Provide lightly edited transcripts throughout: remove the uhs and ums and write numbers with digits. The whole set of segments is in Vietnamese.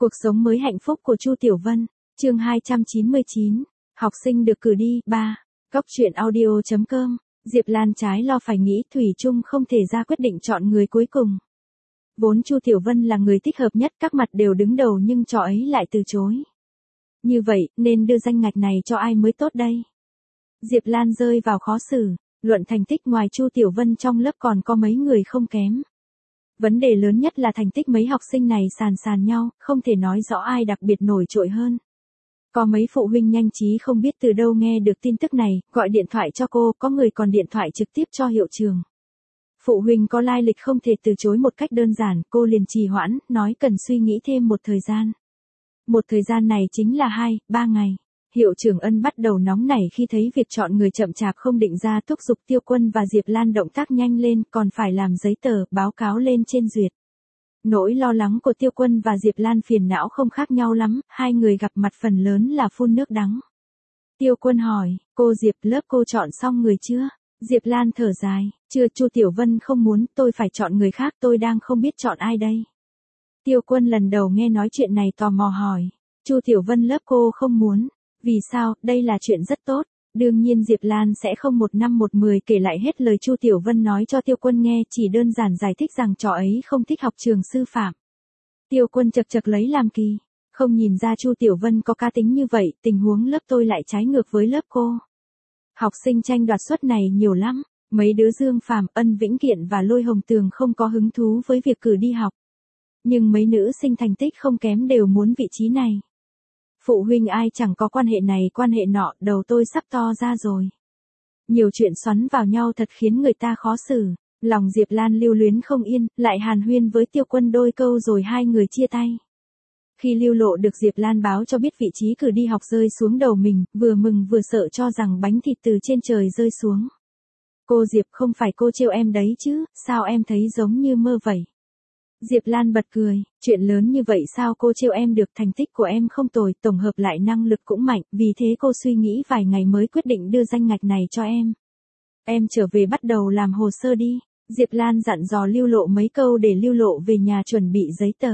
Cuộc sống mới hạnh phúc của Chu Tiểu Vân, chương 299, học sinh được cử đi, 3. Góc truyện audio.com, Diệp Lan trái lo phải nghĩ thủy chung không thể ra quyết định chọn người cuối cùng. Vốn Chu Tiểu Vân là người thích hợp nhất, các mặt đều đứng đầu nhưng trò ấy lại từ chối. Như vậy, nên đưa danh ngạch này cho ai mới tốt đây? Diệp Lan rơi vào khó xử, luận thành tích ngoài Chu Tiểu Vân trong lớp còn có mấy người không kém. Vấn đề lớn nhất là thành tích mấy học sinh này sàn nhau, không thể nói rõ ai đặc biệt nổi trội hơn. Có mấy phụ huynh nhanh trí không biết từ đâu nghe được tin tức này, gọi điện thoại cho cô, có người còn điện thoại trực tiếp cho hiệu trưởng. Phụ huynh có lai lịch không thể từ chối một cách đơn giản, cô liền trì hoãn, nói cần suy nghĩ thêm một thời gian. Một thời gian này chính là 2-3 ngày. Hiệu trưởng Ân bắt đầu nóng nảy khi thấy việc chọn người chậm chạp không định ra, thúc giục Tiêu Quân và Diệp Lan động tác nhanh lên, còn phải làm giấy tờ, báo cáo lên trên duyệt. Nỗi lo lắng của Tiêu Quân và Diệp Lan phiền não không khác nhau lắm, hai người gặp mặt phần lớn là phun nước đắng. Tiêu Quân hỏi, cô Diệp, lớp cô chọn xong người chưa? Diệp Lan thở dài, chưa. Chu Tiểu Vân không muốn, tôi phải chọn người khác, tôi đang không biết chọn ai đây. Tiêu Quân lần đầu nghe nói chuyện này tò mò hỏi, Chu Tiểu Vân lớp cô không muốn. Vì sao? Đây là chuyện rất tốt. Đương nhiên Diệp Lan sẽ không một năm một mười kể lại hết lời Chu Tiểu Vân nói cho Tiêu Quân nghe, chỉ đơn giản giải thích rằng trò ấy không thích học trường sư phạm. Tiêu Quân chật chật lấy làm kỳ, không nhìn ra Chu Tiểu Vân có cá tính như vậy, tình huống lớp tôi lại trái ngược với lớp cô. Học sinh tranh đoạt suất này nhiều lắm, mấy đứa Dương Phàm, Ân Vĩnh Kiện và Lôi Hồng Tường không có hứng thú với việc cử đi học. Nhưng mấy nữ sinh thành tích không kém đều muốn vị trí này. Phụ huynh ai chẳng có quan hệ này quan hệ nọ, đầu tôi sắp to ra rồi. Nhiều chuyện xoắn vào nhau thật khiến người ta khó xử. Lòng Diệp Lan lưu luyến không yên, lại hàn huyên với Tiêu Quân đôi câu rồi hai người chia tay. Khi Lưu Lộ được Diệp Lan báo cho biết vị trí cử đi học rơi xuống đầu mình, vừa mừng vừa sợ cho rằng bánh thịt từ trên trời rơi xuống. Cô Diệp, không phải cô trêu em đấy chứ, sao em thấy giống như mơ vậy? Diệp Lan bật cười, chuyện lớn như vậy sao cô trêu em được, thành tích của em không tồi, tổng hợp lại năng lực cũng mạnh, vì thế cô suy nghĩ vài ngày mới quyết định đưa danh ngạch này cho em. Em trở về bắt đầu làm hồ sơ đi. Diệp Lan dặn dò Lưu Lộ mấy câu để Lưu Lộ về nhà chuẩn bị giấy tờ.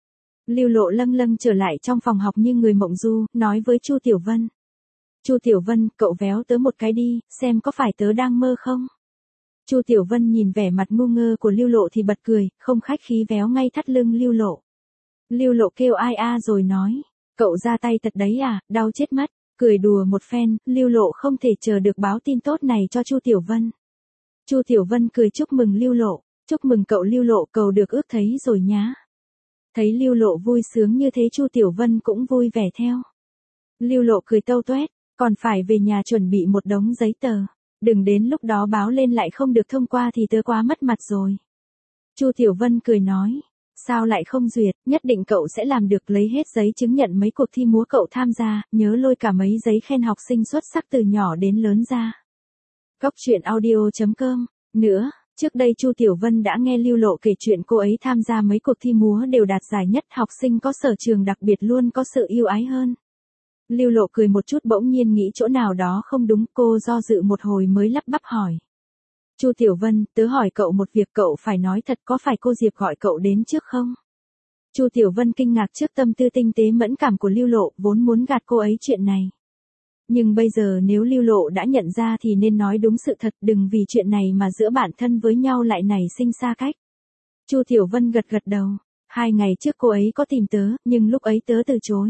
Lưu Lộ lâng lâng trở lại trong phòng học như người mộng du, nói với Chu Tiểu Vân. Chu Tiểu Vân, cậu véo tớ một cái đi, xem có phải tớ đang mơ không? Chu Tiểu Vân nhìn vẻ mặt ngu ngơ của Lưu Lộ thì bật cười, không khách khí véo ngay thắt lưng Lưu Lộ. Lưu Lộ kêu ai a rồi nói, cậu ra tay thật đấy à, đau chết mất. Cười đùa một phen, Lưu Lộ không thể chờ được báo tin tốt này cho Chu Tiểu Vân. Chu Tiểu Vân cười chúc mừng Lưu Lộ, chúc mừng cậu Lưu Lộ, cậu được ước thấy rồi nhá. Thấy Lưu Lộ vui sướng như thế Chu Tiểu Vân cũng vui vẻ theo. Lưu Lộ cười tâu tuét, còn phải về nhà chuẩn bị một đống giấy tờ. Đừng đến lúc đó báo lên lại không được thông qua thì tớ quá mất mặt rồi. Chu Tiểu Vân cười nói, sao lại không duyệt, nhất định cậu sẽ làm được, lấy hết giấy chứng nhận mấy cuộc thi múa cậu tham gia, nhớ lôi cả mấy giấy khen học sinh xuất sắc từ nhỏ đến lớn ra. Góc truyện audio.com, nữa, trước đây Chu Tiểu Vân đã nghe Lưu Lộ kể chuyện cô ấy tham gia mấy cuộc thi múa đều đạt giải nhất, học sinh có sở trường đặc biệt luôn có sự yêu ái hơn. Lưu Lộ cười một chút bỗng nhiên nghĩ chỗ nào đó không đúng, cô do dự một hồi mới lắp bắp hỏi. Chu Tiểu Vân, tớ hỏi cậu một việc, cậu phải nói thật, có phải cô Diệp gọi cậu đến trước không? Chu Tiểu Vân kinh ngạc trước tâm tư tinh tế mẫn cảm của Lưu Lộ, vốn muốn gạt cô ấy chuyện này. Nhưng bây giờ nếu Lưu Lộ đã nhận ra thì nên nói đúng sự thật, đừng vì chuyện này mà giữa bạn thân với nhau lại nảy sinh xa cách. Chu Tiểu Vân gật gật đầu, 2 ngày trước cô ấy có tìm tớ, nhưng lúc ấy tớ từ chối.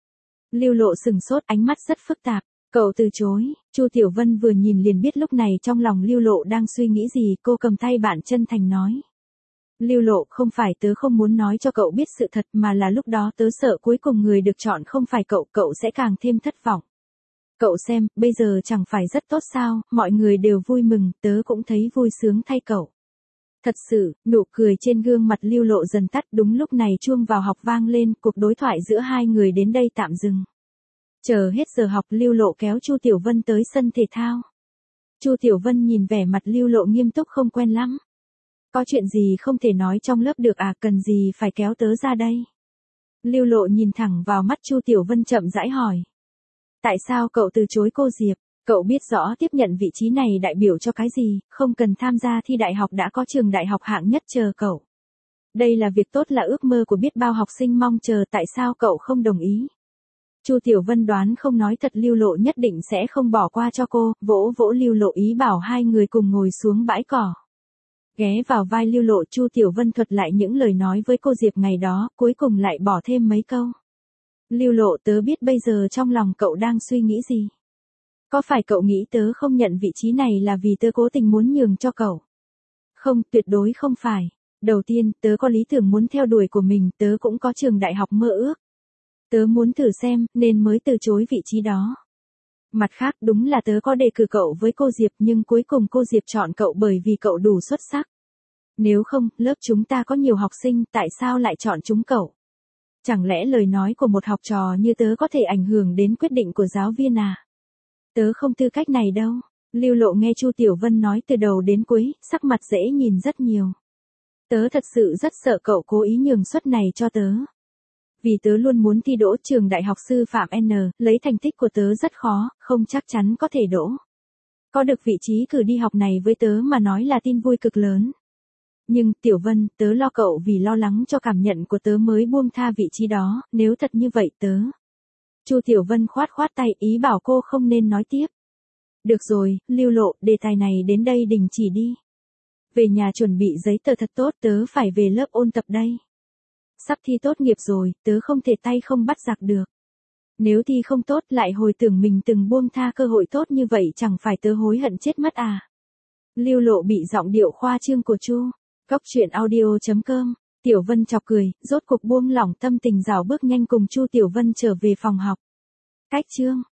Lưu Lộ sừng sốt, ánh mắt rất phức tạp. Cậu từ chối? Chu Tiểu Vân vừa nhìn liền biết lúc này trong lòng Lưu Lộ đang suy nghĩ gì, cô cầm tay bạn chân thành nói. Lưu Lộ, không phải tớ không muốn nói cho cậu biết sự thật mà là lúc đó tớ sợ cuối cùng người được chọn không phải cậu, cậu sẽ càng thêm thất vọng. Cậu xem, bây giờ chẳng phải rất tốt sao, mọi người đều vui mừng, tớ cũng thấy vui sướng thay cậu. Thật sự, nụ cười trên gương mặt Lưu Lộ dần tắt, đúng lúc này chuông vào học vang lên, cuộc đối thoại giữa hai người đến đây tạm dừng. Chờ hết giờ học Lưu Lộ kéo Chu Tiểu Vân tới sân thể thao. Chu Tiểu Vân nhìn vẻ mặt Lưu Lộ nghiêm túc không quen lắm. Có chuyện gì không thể nói trong lớp được à, cần gì phải kéo tớ ra đây? Lưu Lộ nhìn thẳng vào mắt Chu Tiểu Vân chậm rãi hỏi. Tại sao cậu từ chối cô Diệp? Cậu biết rõ tiếp nhận vị trí này đại biểu cho cái gì, không cần tham gia thi đại học đã có trường đại học hạng nhất chờ cậu. Đây là việc tốt, là ước mơ của biết bao học sinh mong chờ, tại sao cậu không đồng ý? Chu Tiểu Vân đoán không nói thật Lưu Lộ nhất định sẽ không bỏ qua cho cô, vỗ vỗ Lưu Lộ ý bảo hai người cùng ngồi xuống bãi cỏ. Ghé vào vai Lưu Lộ, Chu Tiểu Vân thuật lại những lời nói với cô Diệp ngày đó, cuối cùng lại bỏ thêm mấy câu. Lưu Lộ, tớ biết bây giờ trong lòng cậu đang suy nghĩ gì. Có phải cậu nghĩ tớ không nhận vị trí này là vì tớ cố tình muốn nhường cho cậu? Không, tuyệt đối không phải. Đầu tiên, tớ có lý tưởng muốn theo đuổi của mình, tớ cũng có trường đại học mơ ước. Tớ muốn thử xem, nên mới từ chối vị trí đó. Mặt khác, đúng là tớ có đề cử cậu với cô Diệp, nhưng cuối cùng cô Diệp chọn cậu bởi vì cậu đủ xuất sắc. Nếu không, lớp chúng ta có nhiều học sinh, tại sao lại chọn chúng cậu? Chẳng lẽ lời nói của một học trò như tớ có thể ảnh hưởng đến quyết định của giáo viên à? Tớ không tư cách này đâu. Lưu Lộ nghe Chu Tiểu Vân nói từ đầu đến cuối, sắc mặt dễ nhìn rất nhiều. Tớ thật sự rất sợ cậu cố ý nhường suất này cho tớ. Vì tớ luôn muốn thi đỗ trường đại học sư phạm N, lấy thành tích của tớ rất khó, không chắc chắn có thể đỗ. Có được vị trí cử đi học này với tớ mà nói là tin vui cực lớn. Nhưng, Tiểu Vân, tớ lo cậu vì lo lắng cho cảm nhận của tớ mới buông tha vị trí đó, nếu thật như vậy tớ. Chu Tiểu Vân khoát khoát tay ý bảo cô không nên nói tiếp. Được rồi, Lưu Lộ, đề tài này đến đây đình chỉ đi. Về nhà chuẩn bị giấy tờ thật tốt, tớ phải về lớp ôn tập đây. Sắp thi tốt nghiệp rồi, tớ không thể tay không bắt giặc được. Nếu thi không tốt lại hồi tưởng mình từng buông tha cơ hội tốt như vậy, chẳng phải tớ hối hận chết mất à. Lưu Lộ bị giọng điệu khoa trương của Chu. Cóc truyện audio.com. Tiểu Vân chọc cười, rốt cuộc buông lỏng tâm tình, rảo bước nhanh cùng Chu Tiểu Vân trở về phòng học. Cách chương